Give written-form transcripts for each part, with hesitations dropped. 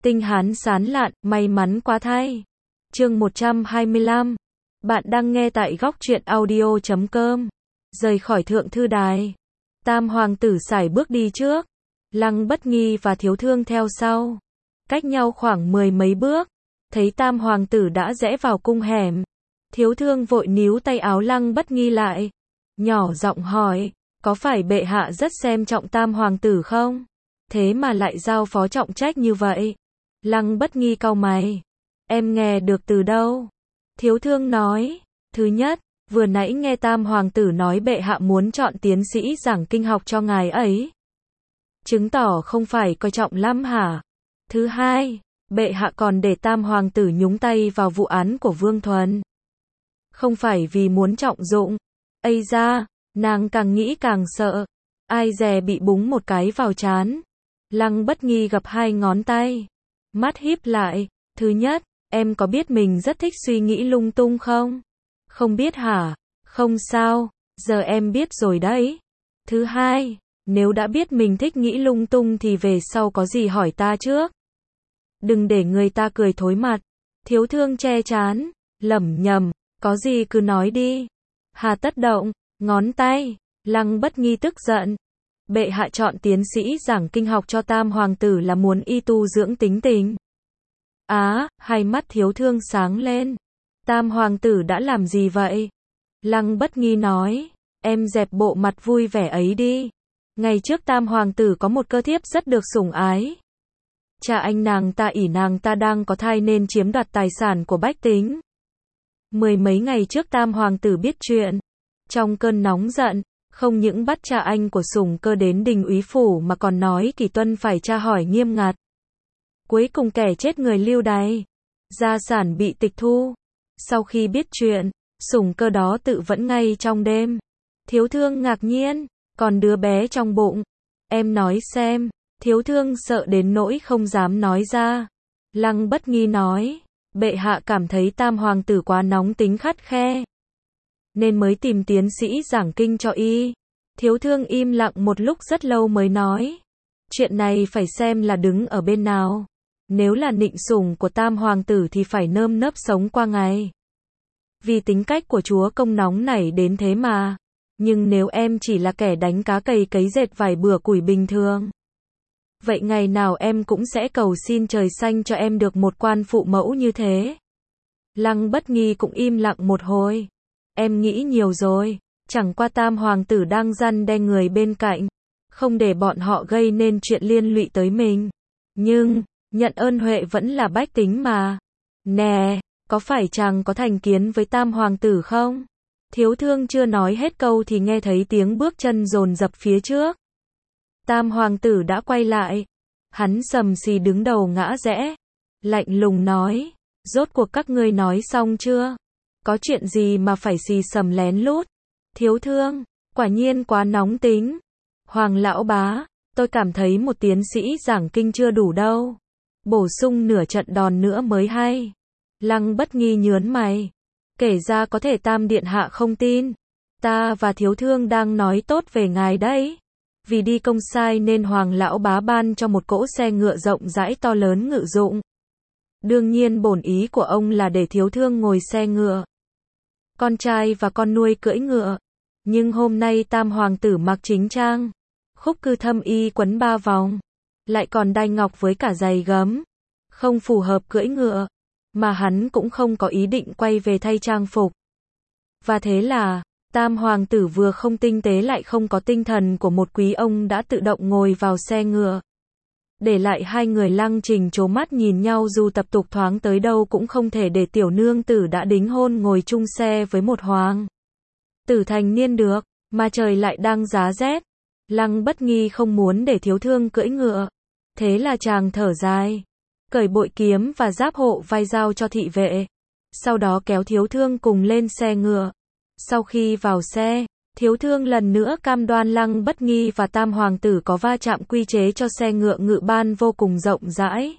Tinh hán sán lạn, may mắn quá thay. Chương 125. Bạn đang nghe tại góc truyện audio.com. Rời khỏi thượng thư đài. Tam hoàng tử sải bước đi trước. Lăng Bất Nghi và Thiếu Thương theo sau. Cách nhau khoảng 10 mấy bước. Thấy tam hoàng tử đã rẽ vào cung hẻm. Thiếu Thương vội níu tay áo Lăng Bất Nghi lại. Nhỏ giọng hỏi, có phải bệ hạ rất xem trọng tam hoàng tử không? Thế mà lại giao phó trọng trách như vậy. Lăng Bất Nghi cau mày. Em nghe được từ đâu? Thiếu Thương nói, thứ nhất, vừa nãy nghe tam hoàng tử nói bệ hạ muốn chọn tiến sĩ giảng kinh học cho ngài ấy. Chứng tỏ không phải coi trọng lắm hả? Thứ hai, bệ hạ còn để tam hoàng tử nhúng tay vào vụ án của Vương Thuần. Không phải vì muốn trọng dụng. Ây da, nàng càng nghĩ càng sợ. Ai dè bị búng một cái vào trán. Lăng Bất Nghi gập hai ngón tay. Mắt híp lại. Thứ nhất, em có biết mình rất thích suy nghĩ lung tung không? Không biết hả? Không sao, giờ em biết rồi đấy. Thứ hai, nếu đã biết mình thích nghĩ lung tung thì về sau có gì hỏi ta trước. Đừng để người ta cười thối mặt. Thiếu Thương che trán, lẩm nhẩm, có gì cứ nói đi. Hà tất động, ngón tay. Lăng Bất Nghi tức giận. Bệ hạ chọn tiến sĩ giảng kinh học cho tam hoàng tử là muốn y tu dưỡng tính tình. Hai mắt Thiếu Thương sáng lên. Tam hoàng tử đã làm gì vậy? Lăng Bất Nghi nói, em dẹp bộ mặt vui vẻ ấy đi. Ngày trước tam hoàng tử có một cơ thiếp rất được sủng ái. Cha anh nàng ta ỷ nàng ta đang có thai nên chiếm đoạt tài sản của bách tính. Mười mấy ngày trước tam hoàng tử biết chuyện. Trong cơn nóng giận, không những bắt cha anh của Sủng Cơ đến đình úy phủ mà còn nói Kỳ Tuân phải tra hỏi nghiêm ngặt. Cuối cùng kẻ chết người lưu đày. Gia sản bị tịch thu. Sau khi biết chuyện, Sủng Cơ đó tự vẫn ngay trong đêm. Thiếu Thương ngạc nhiên, còn đứa bé trong bụng. Em nói xem. Thiếu Thương sợ đến nỗi không dám nói ra. Lăng Bất Nghi nói, bệ hạ cảm thấy tam hoàng tử quá nóng tính khắt khe, nên mới tìm tiến sĩ giảng kinh cho y. Thiếu Thương im lặng một lúc rất lâu mới nói, chuyện này phải xem là đứng ở bên nào. Nếu là nịnh sủng của tam hoàng tử thì phải nơm nớp sống qua ngày. Vì tính cách của chúa công nóng nảy đến thế mà. Nhưng nếu em chỉ là kẻ đánh cá cày cấy dệt vải bừa củi bình thường, vậy ngày nào em cũng sẽ cầu xin trời xanh cho em được một quan phụ mẫu như thế. Lăng Bất Nghi cũng im lặng một hồi. Em nghĩ nhiều rồi, chẳng qua tam hoàng tử đang răn đe người bên cạnh, không để bọn họ gây nên chuyện liên lụy tới mình. Nhưng, nhận ơn huệ vẫn là bách tính mà. Nè, có phải chàng có thành kiến với tam hoàng tử không? Thiếu Thương chưa nói hết câu thì nghe thấy tiếng bước chân dồn dập phía trước. Tam hoàng tử đã quay lại. Hắn sầm xì đứng đầu ngã rẽ. Lạnh lùng nói, rốt cuộc các ngươi nói xong chưa? Có chuyện gì mà phải xì sầm lén lút? Thiếu Thương, quả nhiên quá nóng tính. Hoàng lão bá, tôi cảm thấy một tiến sĩ giảng kinh chưa đủ đâu. Bổ sung nửa trận đòn nữa mới hay. Lăng Bất Nghi nhớn mày. Kể ra có thể tam điện hạ không tin. Ta và Thiếu Thương đang nói tốt về ngài đấy. Vì đi công sai nên Hoàng lão bá ban cho một cỗ xe ngựa rộng rãi to lớn ngự dụng. Đương nhiên bổn ý của ông là để Thiếu Thương ngồi xe ngựa, con trai và con nuôi cưỡi ngựa. Nhưng hôm nay tam hoàng tử mặc chính trang, khúc cư thâm y quấn 3 vòng, lại còn đai ngọc với cả giày gấm, không phù hợp cưỡi ngựa, mà hắn cũng không có ý định quay về thay trang phục. Và thế là, tam hoàng tử vừa không tinh tế lại không có tinh thần của một quý ông đã tự động ngồi vào xe ngựa. Để lại hai người Lăng Trình trố mắt nhìn nhau, dù tập tục thoáng tới đâu cũng không thể để tiểu nương tử đã đính hôn ngồi chung xe với một hoàng tử thành niên được, mà trời lại đang giá rét. Lăng Bất Nghi không muốn để Thiếu Thương cưỡi ngựa. Thế là chàng thở dài, cởi bội kiếm và giáp hộ vai giao cho thị vệ. Sau đó kéo Thiếu Thương cùng lên xe ngựa. Sau khi vào xe, Thiếu Thương lần nữa cam đoan Lăng Bất Nghi và tam hoàng tử có va chạm quy chế cho xe ngựa ngự ban vô cùng rộng rãi.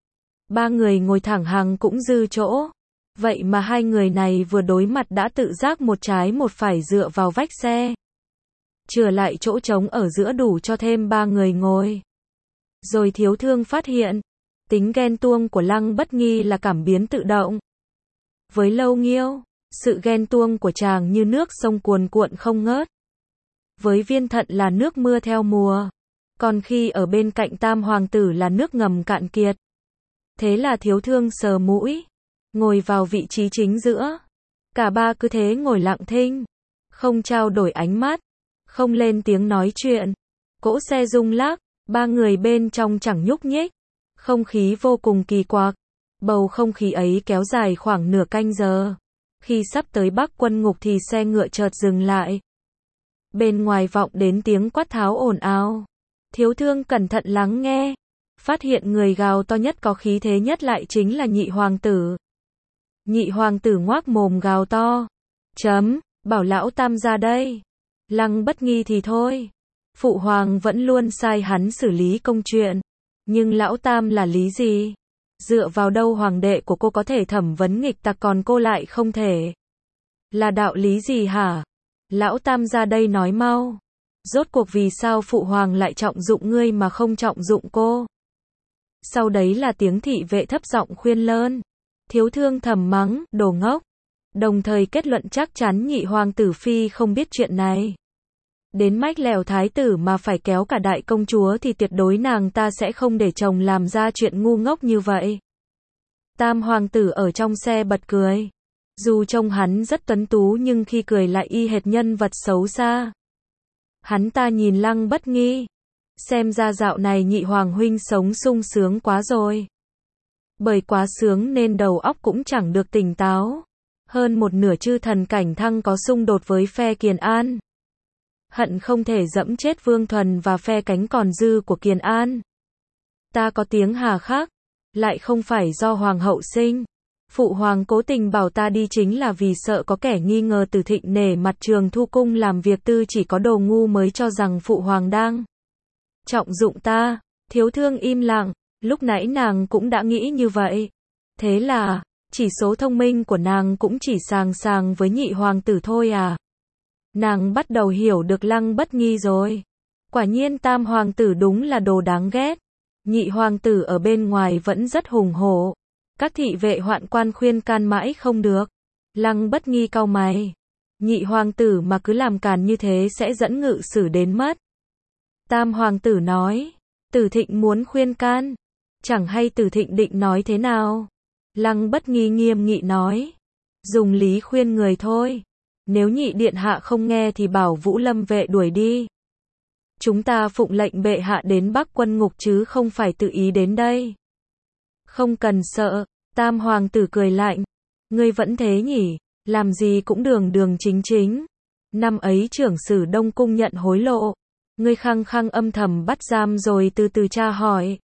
Ba người ngồi thẳng hàng cũng dư chỗ. Vậy mà hai người này vừa đối mặt đã tự giác một trái một phải dựa vào vách xe. Chừa lại chỗ trống ở giữa đủ cho thêm ba người ngồi. Rồi Thiếu Thương phát hiện, Tính ghen tuông của Lăng Bất Nghi là cảm biến tự động. Với Lâu Nghiêu, sự ghen tuông của chàng như nước sông cuồn cuộn không ngớt. Với Viên Thận là nước mưa theo mùa. Còn khi ở bên cạnh Tam Hoàng tử là nước ngầm cạn kiệt. Thế là Thiếu Thương sờ mũi, ngồi vào vị trí chính giữa. Cả ba cứ thế ngồi lặng thinh, không trao đổi ánh mắt, không lên tiếng nói chuyện. Cỗ xe rung lắc, ba người bên trong chẳng nhúc nhích. Không khí vô cùng kỳ quặc. Bầu không khí ấy kéo dài khoảng nửa canh giờ. Khi sắp tới Bắc Quân Ngục thì xe ngựa chợt dừng lại. Bên ngoài vọng đến tiếng quát tháo ồn ào. Thiếu Thương cẩn thận lắng nghe, phát hiện người gào to nhất có khí thế nhất lại chính là Nhị Hoàng tử. Nhị Hoàng tử ngoác mồm gào to. Bảo lão Tam ra đây. Lăng Bất Nghi thì thôi. Phụ hoàng vẫn luôn sai hắn xử lý công chuyện. Nhưng lão Tam là lý gì? Dựa vào đâu hoàng đệ của cô có thể thẩm vấn nghịch tặc còn cô lại không thể? Là đạo lý gì hả? Lão Tam ra đây nói mau. Rốt cuộc vì sao phụ hoàng lại trọng dụng ngươi mà không trọng dụng cô? Sau đấy là tiếng thị vệ thấp giọng khuyên lơn. Thiếu Thương thầm mắng, đồ ngốc. Đồng thời kết luận chắc chắn Nhị Hoàng tử phi không biết chuyện này. Đến mách lèo thái tử mà phải kéo cả đại công chúa thì tuyệt đối nàng ta sẽ không để chồng làm ra chuyện ngu ngốc như vậy. Tam Hoàng tử ở trong xe bật cười. Dù trông hắn rất tuấn tú nhưng khi cười lại y hệt nhân vật xấu xa. Hắn ta nhìn Lăng Bất Nghi. Xem ra dạo này Nhị Hoàng huynh sống sung sướng quá rồi. Bởi quá sướng nên đầu óc cũng chẳng được tỉnh táo. Hơn một nửa chư thần cảnh thăng có xung đột với phe Kiền An. Hận không thể dẫm chết Vương Thuần và phe cánh còn dư của Kiền An. Ta có tiếng hà khắc, lại không phải do Hoàng hậu sinh. Phụ hoàng cố tình bảo ta đi chính là vì sợ có kẻ nghi ngờ Từ Thịnh nể mặt Trường Thu cung làm việc tư chỉ có đồ ngu mới cho rằng phụ hoàng đang trọng dụng ta. Thiếu Thương im lặng, lúc nãy nàng cũng đã nghĩ như vậy. Thế là, chỉ số thông minh của nàng cũng chỉ sàng sàng với Nhị Hoàng tử thôi à? Nàng bắt đầu hiểu được Lăng Bất Nghi rồi. Quả nhiên Tam Hoàng tử đúng là đồ đáng ghét. Nhị Hoàng tử ở bên ngoài vẫn rất hùng hổ. Các thị vệ hoạn quan khuyên can mãi không được. Lăng Bất Nghi cau mày. Nhị Hoàng tử mà cứ làm càn như thế sẽ dẫn ngự sử đến mất. Tam Hoàng tử nói. Từ Thịnh muốn khuyên can. Chẳng hay Từ Thịnh định nói thế nào? Lăng Bất Nghi nghiêm nghị nói. Dùng lý khuyên người thôi. Nếu nhị điện hạ không nghe thì bảo Vũ Lâm vệ đuổi đi. Chúng ta phụng lệnh bệ hạ đến Bắc Quân Ngục chứ không phải tự ý đến đây. Không cần sợ, Tam Hoàng tử cười lạnh. Ngươi vẫn thế nhỉ, làm gì cũng đường đường chính chính. Năm ấy trưởng sử Đông Cung nhận hối lộ. Ngươi khăng khăng âm thầm bắt giam rồi từ từ tra hỏi.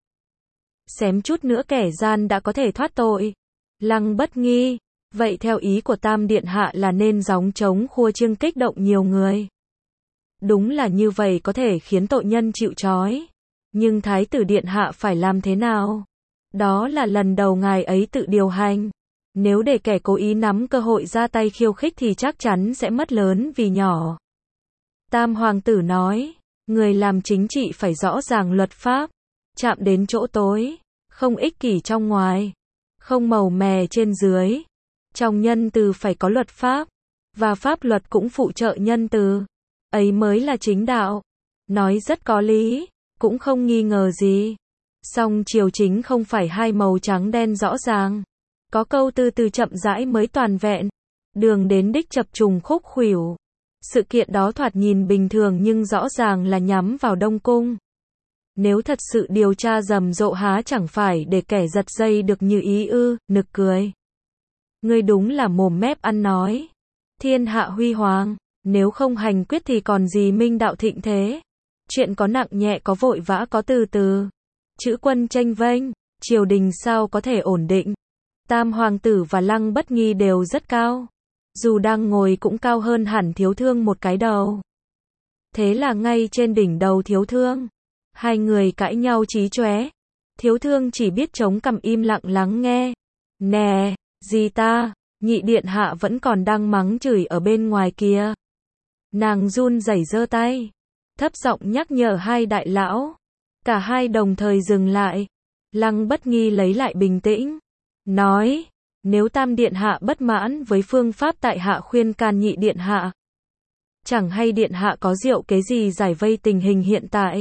Xém chút nữa kẻ gian đã có thể thoát tội. Lăng Bất Nghi. Vậy theo ý của Tam Điện Hạ là nên gióng trống khua chiêng kích động nhiều người. Đúng là như vậy có thể khiến tội nhân chịu trói. Nhưng Thái tử Điện Hạ phải làm thế nào? Đó là lần đầu ngài ấy tự điều hành. Nếu để kẻ cố ý nắm cơ hội ra tay khiêu khích thì chắc chắn sẽ mất lớn vì nhỏ. Tam Hoàng tử nói, người làm chính trị phải rõ ràng luật pháp, chạm đến chỗ tối, không ích kỷ trong ngoài, không màu mè trên dưới. Trong nhân từ phải có luật pháp, và pháp luật cũng phụ trợ nhân từ. Ấy mới là chính đạo. Nói rất có lý, cũng không nghi ngờ gì. Song triều chính không phải hai màu trắng đen rõ ràng. Có câu từ từ chậm rãi mới toàn vẹn. Đường đến đích chập trùng khúc khuỷu. Sự kiện đó thoạt nhìn bình thường nhưng rõ ràng là nhắm vào Đông Cung. Nếu thật sự điều tra rầm rộ há chẳng phải để kẻ giật dây được như ý ư, nực cười. Ngươi đúng là mồm mép ăn nói. Thiên hạ huy hoàng, nếu không hành quyết thì còn gì minh đạo thịnh thế. Chuyện có nặng nhẹ có vội vã có từ từ. Chữ quân tranh vênh, triều đình sao có thể ổn định. Tam Hoàng tử và Lăng Bất Nghi đều rất cao. Dù đang ngồi cũng cao hơn hẳn Thiếu Thương một cái đầu. Thế là ngay trên đỉnh đầu Thiếu Thương, hai người cãi nhau chí chóe. Thiếu Thương chỉ biết chống cằm im lặng lắng nghe. Nè, gì ta, nhị điện hạ vẫn còn đang mắng chửi ở bên ngoài kia. Nàng run rẩy giơ tay, thấp giọng nhắc nhở hai đại lão. Cả hai đồng thời dừng lại. Lăng Bất Nghi lấy lại bình tĩnh, nói, nếu Tam Điện Hạ bất mãn với phương pháp tại hạ khuyên can Nhị Điện Hạ. Chẳng hay Điện Hạ có diệu kế gì giải vây tình hình hiện tại.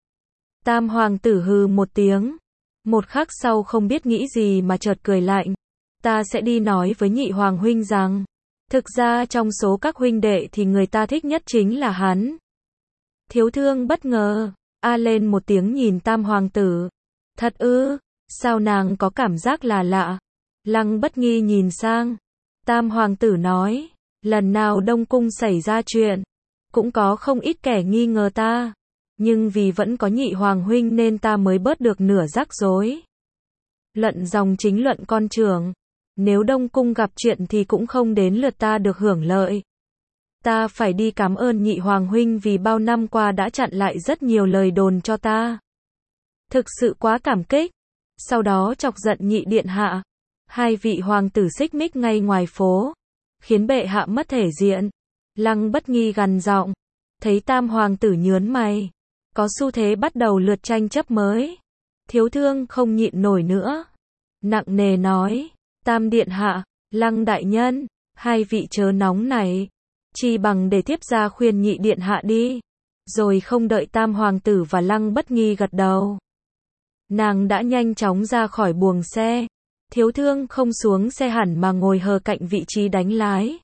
Tam Hoàng tử hừ một tiếng. Một khắc sau không biết nghĩ gì mà chợt cười lạnh. Ta sẽ đi nói với Nhị Hoàng huynh rằng, thực ra trong số các huynh đệ thì người ta thích nhất chính là hắn. Thiếu Thương bất ngờ, lên một tiếng nhìn Tam Hoàng tử. Thật ư, sao nàng có cảm giác là lạ? Lăng Bất Nghi nhìn sang. Tam Hoàng tử nói, lần nào Đông Cung xảy ra chuyện, cũng có không ít kẻ nghi ngờ ta. Nhưng vì vẫn có Nhị Hoàng huynh nên ta mới bớt được nửa rắc rối. Luận dòng chính luận con trưởng. Nếu Đông Cung gặp chuyện thì cũng không đến lượt ta được hưởng lợi. Ta phải đi cảm ơn Nhị Hoàng huynh vì bao năm qua đã chặn lại rất nhiều lời đồn cho ta. Thực sự quá cảm kích. Sau đó chọc giận Nhị Điện Hạ. Hai vị hoàng tử xích mích ngay ngoài phố, khiến bệ hạ mất thể diện. Lăng Bất Nghi gằn giọng. Thấy Tam Hoàng tử nhớn mày, có xu thế bắt đầu lượt tranh chấp mới. Thiếu Thương không nhịn nổi nữa, nặng nề nói, Tam Điện Hạ, Lăng đại nhân, hai vị chớ nóng này, chi bằng để thiếp ra khuyên Nhị Điện Hạ đi. Rồi không đợi Tam Hoàng tử và Lăng Bất Nghi gật đầu, nàng đã nhanh chóng ra khỏi buồng xe. Thiếu Thương không xuống xe hẳn mà ngồi hờ cạnh vị trí đánh lái,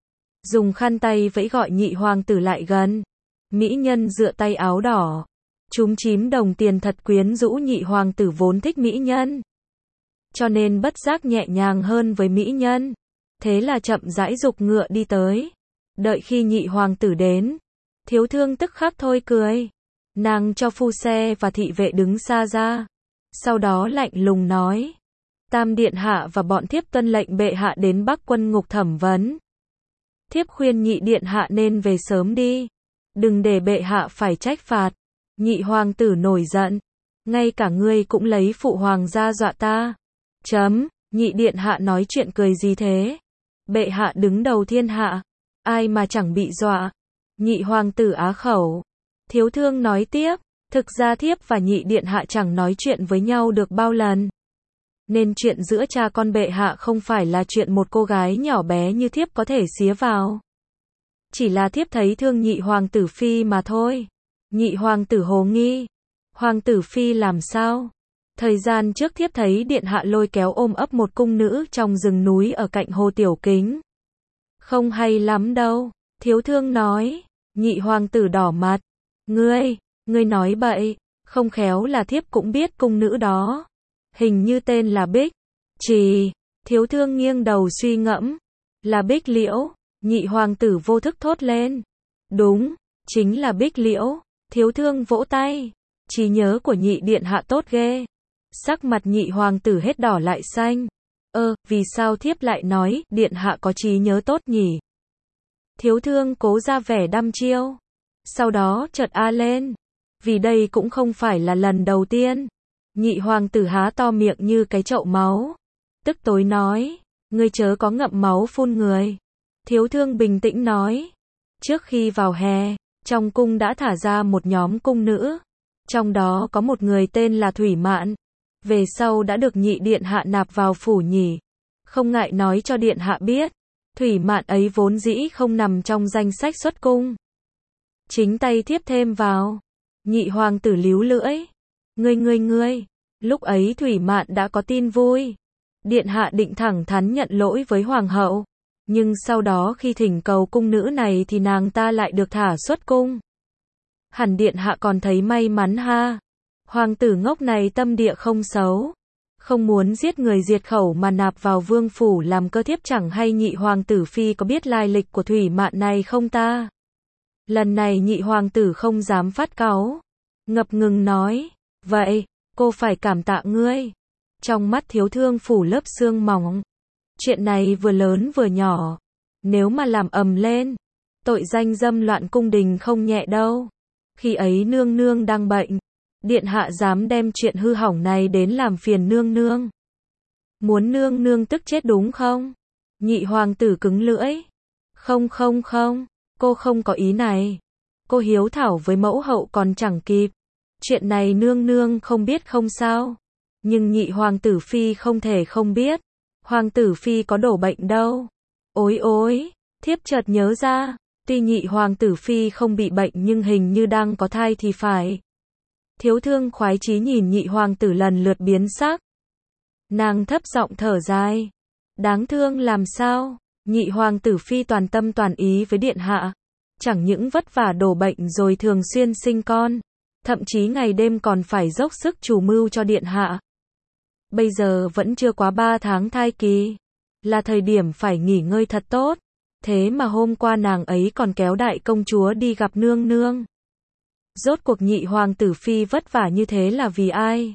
dùng khăn tay vẫy gọi Nhị Hoàng tử lại gần. Mỹ nhân dựa tay áo đỏ, chúm chím đồng tiền thật quyến rũ. Nhị Hoàng tử vốn thích mỹ nhân, cho nên bất giác nhẹ nhàng hơn với mỹ nhân. Thế là chậm rãi giục ngựa đi tới. Đợi khi Nhị Hoàng tử đến, Thiếu Thương tức khắc thôi cười. Nàng cho phu xe và thị vệ đứng xa ra. Sau đó lạnh lùng nói, Tam Điện Hạ và bọn thiếp tuân lệnh bệ hạ đến Bắc Quân ngục thẩm vấn. Thiếp khuyên Nhị Điện Hạ nên về sớm đi, đừng để bệ hạ phải trách phạt. Nhị Hoàng tử nổi giận, ngay cả ngươi cũng lấy phụ hoàng ra dọa ta. Nhị Điện Hạ nói chuyện cười gì thế? Bệ hạ đứng đầu thiên hạ, ai mà chẳng bị dọa. Nhị Hoàng tử á khẩu. Thiếu Thương nói tiếp, thực ra thiếp và Nhị Điện Hạ chẳng nói chuyện với nhau được bao lần, nên chuyện giữa cha con bệ hạ không phải là chuyện một cô gái nhỏ bé như thiếp có thể xía vào. Chỉ là thiếp thấy thương Nhị Hoàng tử phi mà thôi. Nhị Hoàng tử hồ nghi. Hoàng tử phi làm sao? Thời gian trước thiếp thấy Điện Hạ lôi kéo ôm ấp một cung nữ trong rừng núi ở cạnh hồ Tiểu Kính. Không hay lắm đâu. Thiếu Thương nói. Nhị Hoàng tử đỏ mặt. Ngươi nói bậy. Không khéo là thiếp cũng biết cung nữ đó. Hình như tên là Bích Trì. Thiếu Thương nghiêng đầu suy ngẫm. Là Bích Liễu. Nhị Hoàng tử vô thức thốt lên. Đúng, chính là Bích Liễu. Thiếu Thương vỗ tay. Trí nhớ của Nhị Điện Hạ tốt ghê. Sắc mặt Nhị Hoàng tử hết đỏ lại xanh. Vì sao thiếp lại nói Điện Hạ có trí nhớ tốt nhỉ? Thiếu Thương cố ra vẻ đăm chiêu. Sau đó chợt lên. Vì đây cũng không phải là lần đầu tiên. Nhị Hoàng tử há to miệng như cái chậu máu. Tức tối nói, ngươi chớ có ngậm máu phun người. Thiếu Thương bình tĩnh nói, trước khi vào hè, trong cung đã thả ra một nhóm cung nữ. Trong đó có một người tên là Thủy Mạn. Về sau đã được Nhị Điện Hạ nạp vào phủ nhỉ. Không ngại nói cho Điện Hạ biết, Thủy Mạn ấy vốn dĩ không nằm trong danh sách xuất cung. Chính tay thiếp thêm vào. Nhị Hoàng tử líu lưỡi. Ngươi. Lúc ấy Thủy Mạn đã có tin vui. Điện Hạ định thẳng thắn nhận lỗi với Hoàng hậu. Nhưng sau đó khi thỉnh cầu cung nữ này thì nàng ta lại được thả xuất cung. Hẳn Điện Hạ còn thấy may mắn ha. Hoàng tử ngốc này tâm địa không xấu. Không muốn giết người diệt khẩu mà nạp vào vương phủ làm cơ thiếp, chẳng hay Nhị Hoàng tử phi có biết lai lịch của Thủy Mạn này không ta? Lần này Nhị Hoàng tử không dám phát cáu. Ngập ngừng nói, vậy, cô phải cảm tạ ngươi. Trong mắt Thiếu Thương phủ lớp sương mỏng. Chuyện này vừa lớn vừa nhỏ. Nếu mà làm ầm lên, tội danh dâm loạn cung đình không nhẹ đâu. Khi ấy nương nương đang bệnh, Điện Hạ dám đem chuyện hư hỏng này đến làm phiền nương nương. Muốn nương nương tức chết đúng không? Nhị Hoàng tử cứng lưỡi. Không, cô không có ý này. Cô hiếu thảo với mẫu hậu còn chẳng kịp. Chuyện này nương nương không biết không sao. Nhưng nhị hoàng tử phi không thể không biết. Hoàng tử phi có đổ bệnh đâu. Ối ối, thiếp chợt nhớ ra, tuy nhị hoàng tử phi không bị bệnh nhưng hình như đang có thai thì phải. Thiếu thương khoái chí nhìn nhị hoàng tử lần lượt biến sắc. Nàng thấp giọng thở dài. Đáng thương làm sao, nhị hoàng tử phi toàn tâm toàn ý với điện hạ. Chẳng những vất vả đổ bệnh rồi thường xuyên sinh con. Thậm chí ngày đêm còn phải dốc sức chủ mưu cho điện hạ. Bây giờ vẫn chưa quá 3 tháng thai kỳ. Là thời điểm phải nghỉ ngơi thật tốt. Thế mà hôm qua nàng ấy còn kéo đại công chúa đi gặp nương nương. Rốt cuộc nhị hoàng tử phi vất vả như thế là vì ai?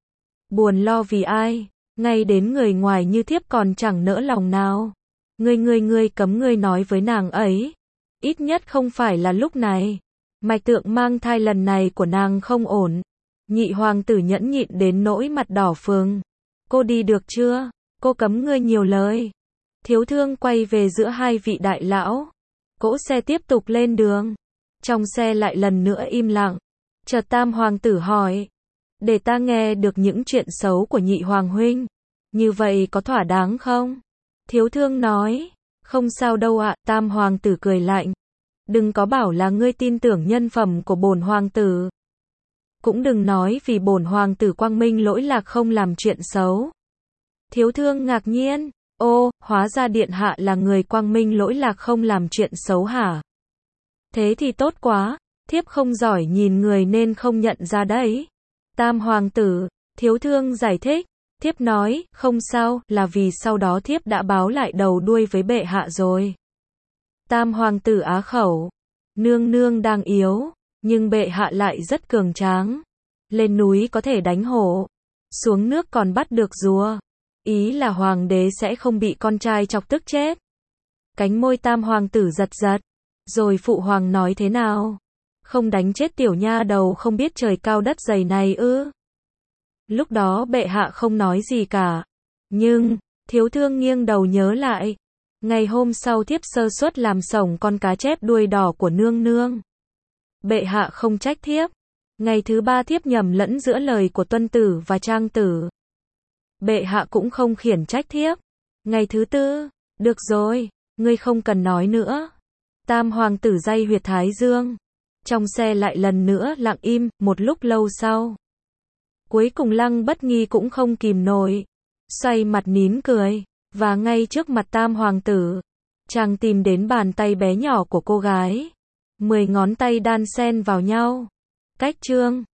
Buồn lo vì ai? Ngay đến người ngoài như thiếp còn chẳng nỡ lòng nào. Ngươi cấm ngươi nói với nàng ấy. Ít nhất không phải là lúc này. Mạch tượng mang thai lần này của nàng không ổn. Nhị hoàng tử nhẫn nhịn đến nỗi mặt đỏ phừng. Cô đi được chưa? Cô cấm ngươi nhiều lời. Thiếu thương quay về giữa hai vị đại lão. Cỗ xe tiếp tục lên đường. Trong xe lại lần nữa im lặng. Chợt tam hoàng tử hỏi. Để ta nghe được những chuyện xấu của nhị hoàng huynh. Như vậy có thỏa đáng không? Thiếu thương nói. Không sao đâu ạ. Tam hoàng tử cười lạnh. Đừng có bảo là ngươi tin tưởng nhân phẩm của bổn hoàng tử. Cũng đừng nói vì bổn hoàng tử quang minh lỗi lạc không làm chuyện xấu. Thiếu thương ngạc nhiên. Ô, hóa ra điện hạ là người quang minh lỗi lạc không làm chuyện xấu hả? Thế thì tốt quá, thiếp không giỏi nhìn người nên không nhận ra đấy. Tam hoàng tử, thiếu thương giải thích. Thiếp nói, không sao, là vì sau đó thiếp đã báo lại đầu đuôi với bệ hạ rồi. Tam hoàng tử á khẩu. Nương nương đang yếu, nhưng bệ hạ lại rất cường tráng. Lên núi có thể đánh hổ, xuống nước còn bắt được rùa. Ý là hoàng đế sẽ không bị con trai chọc tức chết. Cánh môi tam hoàng tử giật giật. Rồi phụ hoàng nói thế nào? Không đánh chết tiểu nha đầu không biết trời cao đất dày này ư? Lúc đó bệ hạ không nói gì cả. Nhưng, thiếu thương nghiêng đầu nhớ lại. Ngày hôm sau thiếp sơ suất làm sổng con cá chép đuôi đỏ của nương nương. Bệ hạ không trách thiếp. Ngày thứ 3 thiếp nhầm lẫn giữa lời của tuân tử và trang tử. Bệ hạ cũng không khiển trách thiếp. Ngày thứ 4, được rồi, ngươi không cần nói nữa. Tam hoàng tử day huyệt thái dương. Trong xe lại lần nữa lặng im, một lúc lâu sau. Cuối cùng Lăng Bất Nghi cũng không kìm nổi. Xoay mặt nín cười. Và ngay trước mặt tam hoàng tử, chàng tìm đến bàn tay bé nhỏ của cô gái. 10 ngón tay đan xen vào nhau. Cách chương